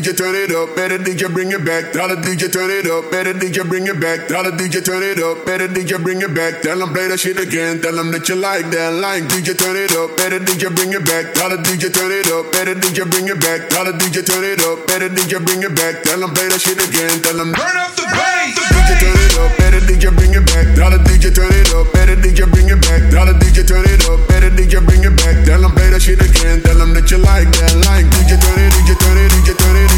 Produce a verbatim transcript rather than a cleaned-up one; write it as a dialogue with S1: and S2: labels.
S1: J turn it up, better D J bring it back. Tell the D J turn it up, better D J bring it back. Tell the D J turn it up, better D J bring it back. Tell them play that shit again, tell them that you like that. Like D J turn it up, better D J bring it back. Tell the D J turn it up, better D J bring it back. Tell the D J turn it up, better D J bring it back. Tell them play that shit again, tell them
S2: turn up the bass.
S1: D J turn it up, better D J bring it back. Tell the D J turn it up, better D J bring it back. Tell the D J turn it up, better D J bring it back. Tell them play that shit again, tell them that you like that. Like D J turn it, D J turn it, D J turn it.